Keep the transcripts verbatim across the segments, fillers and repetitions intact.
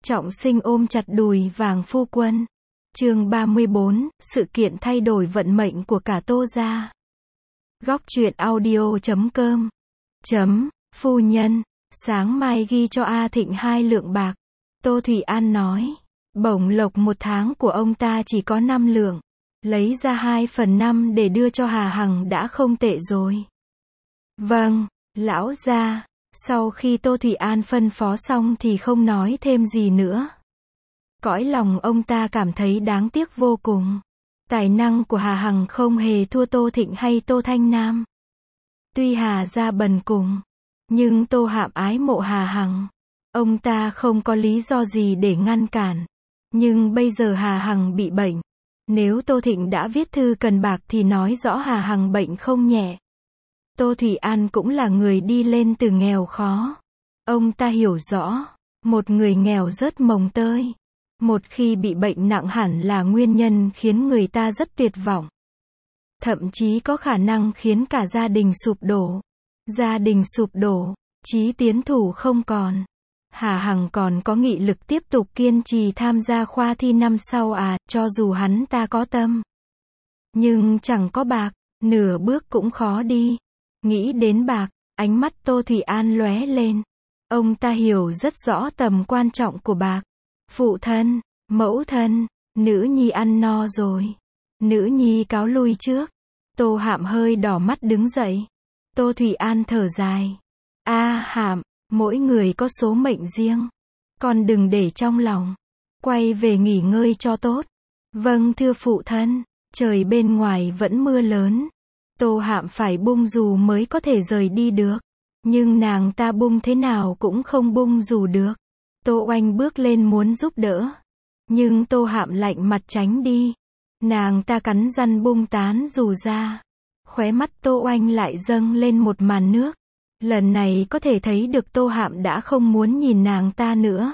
Trọng Sinh ôm chặt đùi vàng phu quân. Chương ba mươi bốn, sự kiện thay đổi vận mệnh của cả Tô gia. Góc truyện audio chấm com. Chấm, phu nhân, sáng mai ghi cho A Thịnh hai lượng bạc. Tô Thủy An nói, bổng lộc một tháng của ông ta chỉ có năm lượng. Lấy ra hai phần năm để đưa cho Hà Hằng đã không tệ rồi. Vâng, lão gia. Sau khi Tô Thủy An phân phó xong thì không nói thêm gì nữa. Cõi lòng ông ta cảm thấy đáng tiếc vô cùng. Tài năng của Hà Hằng không hề thua Tô Thịnh hay Tô Thanh Nam. Tuy Hà gia bần cùng, nhưng Tô Hạm ái mộ Hà Hằng. Ông ta không có lý do gì để ngăn cản. Nhưng bây giờ Hà Hằng bị bệnh. Nếu Tô Thịnh đã viết thư cần bạc thì nói rõ Hà Hằng bệnh không nhẹ. Tô Thủy An cũng là người đi lên từ nghèo khó. Ông ta hiểu rõ, một người nghèo rớt mồng tơi. Một khi bị bệnh nặng hẳn là nguyên nhân khiến người ta rất tuyệt vọng. Thậm chí có khả năng khiến cả gia đình sụp đổ. Gia đình sụp đổ, chí tiến thủ không còn. Hà Hằng còn có nghị lực tiếp tục kiên trì tham gia khoa thi năm sau à, cho dù hắn ta có tâm. Nhưng chẳng có bạc, nửa bước cũng khó đi. Nghĩ đến bạc, ánh mắt Tô Thủy An lóe lên. Ông ta hiểu rất rõ tầm quan trọng của bạc. Phụ thân, mẫu thân, nữ nhi ăn no rồi. Nữ nhi cáo lui trước. Tô Hạm hơi đỏ mắt đứng dậy. Tô Thủy An thở dài. A Hạm, mỗi người có số mệnh riêng. Con đừng để trong lòng. Quay về nghỉ ngơi cho tốt. Vâng thưa phụ thân. Trời bên ngoài vẫn mưa lớn. Tô Hạm phải bung dù mới có thể rời đi được. Nhưng nàng ta bung thế nào cũng không bung dù được. Tô Oanh bước lên muốn giúp đỡ. Nhưng Tô Hạm lạnh mặt tránh đi. Nàng ta cắn răng bung tán dù ra. Khóe mắt Tô Oanh lại dâng lên một màn nước. Lần này có thể thấy được Tô Hạm đã không muốn nhìn nàng ta nữa.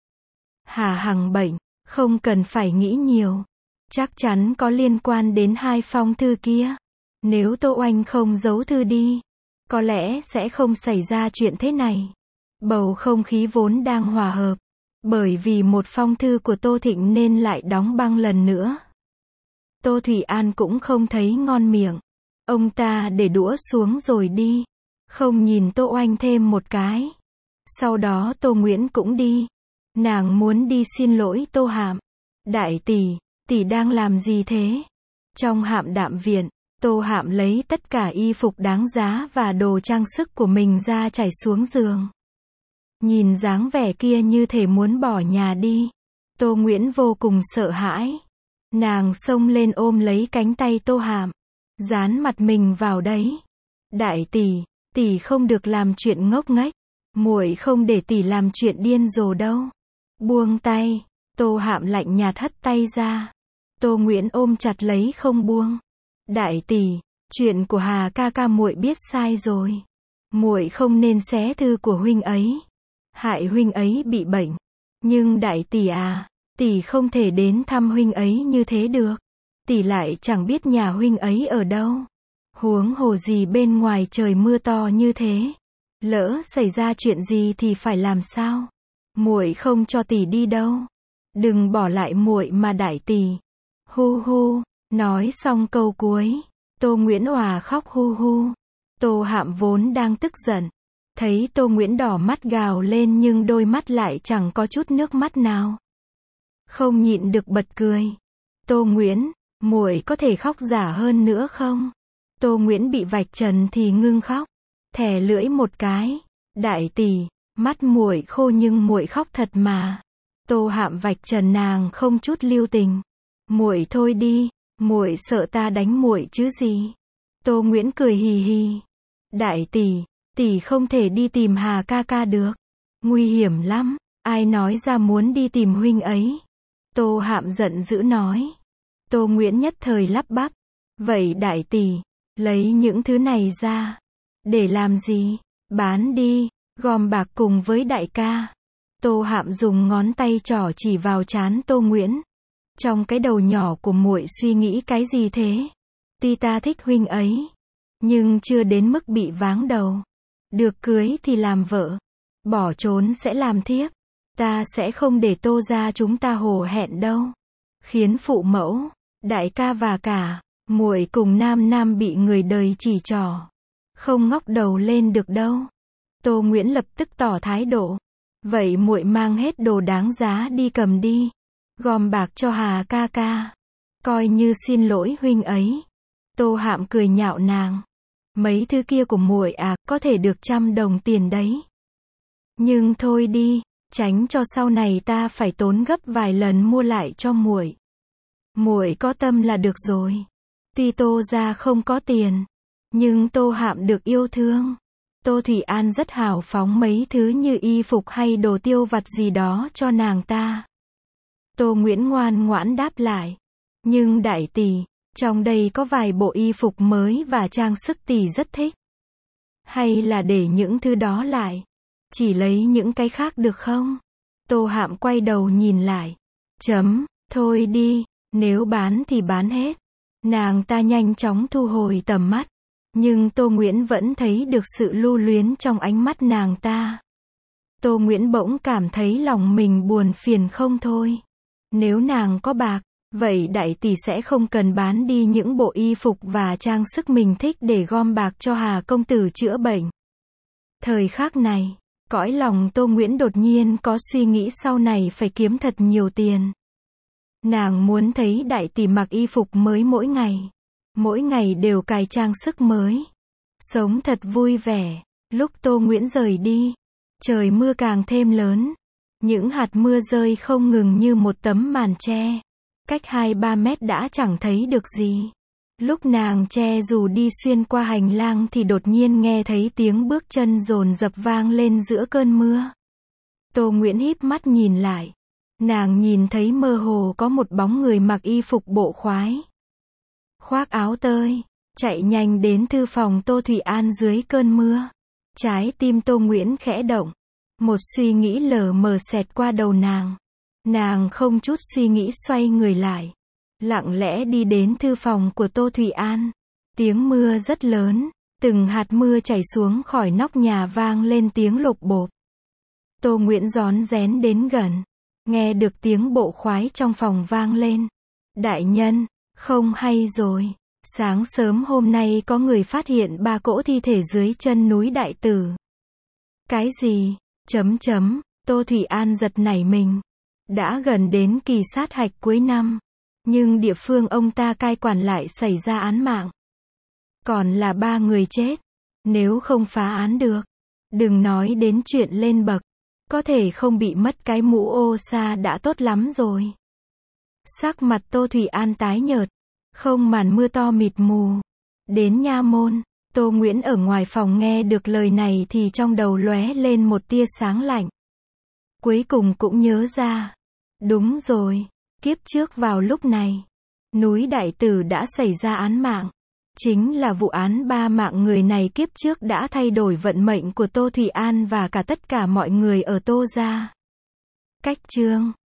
Hà Hằng bệnh, không cần phải nghĩ nhiều. Chắc chắn có liên quan đến hai phong thư kia. Nếu Tô Oanh không giấu thư đi, có lẽ sẽ không xảy ra chuyện thế này. Bầu không khí vốn đang hòa hợp. Bởi vì một phong thư của Tô Thịnh nên lại đóng băng lần nữa. Tô Thủy An cũng không thấy ngon miệng. Ông ta để đũa xuống rồi đi. Không nhìn Tô Oanh thêm một cái. Sau đó Tô Nguyễn cũng đi. Nàng muốn đi xin lỗi Tô Hạm. Đại tỷ, tỷ đang làm gì thế? Trong Hạm Đạm viện, Tô Hạm lấy tất cả y phục đáng giá và đồ trang sức của mình ra trải xuống giường. Nhìn dáng vẻ kia như thể muốn bỏ nhà đi. Tô Nguyễn vô cùng sợ hãi. Nàng xông lên ôm lấy cánh tay Tô Hạm. Dán mặt mình vào đấy. Đại tỷ, tỷ không được làm chuyện ngốc nghếch. Muội không để tỷ làm chuyện điên rồ đâu. Buông tay. Tô Hạm lạnh nhạt hất tay ra. Tô Nguyễn ôm chặt lấy không buông. Đại tỷ, chuyện của Hà ca ca muội biết sai rồi. Muội không nên xé thư của huynh ấy. Hại huynh ấy bị bệnh. Nhưng đại tỷ à, tỷ không thể đến thăm huynh ấy như thế được. Tỷ lại chẳng biết nhà huynh ấy ở đâu. Huống hồ gì bên ngoài trời mưa to như thế. Lỡ xảy ra chuyện gì thì phải làm sao? Muội không cho tỷ đi đâu. Đừng bỏ lại muội mà đại tỷ. Hu hu. Nói xong câu cuối, Tô Nguyễn òa khóc hu hu. Tô Hạm vốn đang tức giận. Thấy Tô Nguyễn đỏ mắt gào lên nhưng đôi mắt lại chẳng có chút nước mắt nào. Không nhịn được bật cười. Tô Nguyễn, muội có thể khóc giả hơn nữa không? Tô Nguyễn bị vạch trần thì ngưng khóc. Thè lưỡi một cái. Đại tỷ, mắt muội khô nhưng muội khóc thật mà. Tô Hạm vạch trần nàng không chút lưu tình. Muội thôi đi. Muội sợ ta đánh muội chứ gì? Tô Nguyễn cười hì hì. Đại tỷ, tỷ không thể đi tìm Hà ca ca được. Nguy hiểm lắm. Ai nói ra muốn đi tìm huynh ấy? Tô Hạm giận dữ nói. Tô Nguyễn nhất thời lắp bắp. Vậy đại tỷ, lấy những thứ này ra. Để làm gì? Bán đi, gom bạc cùng với đại ca. Tô Hạm dùng ngón tay trỏ chỉ vào trán Tô Nguyễn. Trong cái đầu nhỏ của muội suy nghĩ cái gì thế? Tuy ta thích huynh ấy, nhưng chưa đến mức bị váng đầu. Được cưới thì làm vợ, bỏ trốn sẽ làm thiếp. Ta sẽ không để Tô gia chúng ta hổ hẹn đâu. Khiến phụ mẫu, đại ca và cả muội cùng Nam Nam bị người đời chỉ trỏ, không ngóc đầu lên được đâu. Tô Nguyễn lập tức tỏ thái độ. Vậy muội mang hết đồ đáng giá đi cầm đi, gom bạc cho Hà ca ca, coi như xin lỗi huynh ấy. Tô Hạm cười nhạo nàng. Mấy thứ kia của muội à, có thể được trăm đồng tiền đấy. Nhưng thôi đi, tránh cho sau này ta phải tốn gấp vài lần mua lại cho muội. Muội có tâm là được rồi. Tuy Tô gia không có tiền, nhưng Tô Hạm được yêu thương. Tô Thủy An rất hào phóng mấy thứ như y phục hay đồ tiêu vặt gì đó cho nàng ta. Tô Nguyễn ngoan ngoãn đáp lại. Nhưng đại tỷ, trong đây có vài bộ y phục mới và trang sức tỷ rất thích. Hay là để những thứ đó lại, chỉ lấy những cái khác được không? Tô Hạm quay đầu nhìn lại. Chấm, thôi đi, nếu bán thì bán hết. Nàng ta nhanh chóng thu hồi tầm mắt. Nhưng Tô Nguyễn vẫn thấy được sự lưu luyến trong ánh mắt nàng ta. Tô Nguyễn bỗng cảm thấy lòng mình buồn phiền không thôi. Nếu nàng có bạc, vậy đại tỷ sẽ không cần bán đi những bộ y phục và trang sức mình thích để gom bạc cho Hà công tử chữa bệnh. Thời khắc này, cõi lòng Tô Nguyễn đột nhiên có suy nghĩ sau này phải kiếm thật nhiều tiền. Nàng muốn thấy đại tỷ mặc y phục mới mỗi ngày. Mỗi ngày đều cài trang sức mới. Sống thật vui vẻ. Lúc Tô Nguyễn rời đi, trời mưa càng thêm lớn. Những hạt mưa rơi không ngừng như một tấm màn che. Cách hai ba mét đã chẳng thấy được gì. Lúc nàng che dù đi xuyên qua hành lang thì đột nhiên nghe thấy tiếng bước chân dồn dập vang lên giữa cơn mưa. Tô Nguyễn híp mắt nhìn lại. Nàng nhìn thấy mơ hồ có một bóng người mặc y phục bộ khoái, khoác áo tơi, chạy nhanh đến thư phòng Tô Thủy An dưới cơn mưa. Trái tim Tô Nguyễn khẽ động. Một suy nghĩ lờ mờ xẹt qua đầu nàng. Nàng không chút suy nghĩ xoay người lại. Lặng lẽ đi đến thư phòng của Tô Thủy An. Tiếng mưa rất lớn. Từng hạt mưa chảy xuống khỏi nóc nhà vang lên tiếng lộp bộp. Tô Nguyễn rón rén đến gần. Nghe được tiếng bộ khoái trong phòng vang lên. Đại nhân, không hay rồi. Sáng sớm hôm nay có người phát hiện ba cỗ thi thể dưới chân núi Đại Tử. Cái gì? Chấm chấm, Tô Thủy An giật nảy mình. Đã gần đến kỳ sát hạch cuối năm. Nhưng địa phương ông ta cai quản lại xảy ra án mạng. Còn là ba người chết. Nếu không phá án được, đừng nói đến chuyện lên bậc. Có thể không bị mất cái mũ ô sa đã tốt lắm rồi. Sắc mặt Tô Thủy An tái nhợt. Không màn mưa to mịt mù. Đến nha môn, Tô Nguyễn ở ngoài phòng nghe được lời này thì trong đầu lóe lên một tia sáng lạnh. Cuối cùng cũng nhớ ra. Đúng rồi, kiếp trước vào lúc này, núi Đại Tử đã xảy ra án mạng. Chính là vụ án ba mạng người này kiếp trước đã thay đổi vận mệnh của Tô Thủy An và cả tất cả mọi người ở Tô gia. Cách chương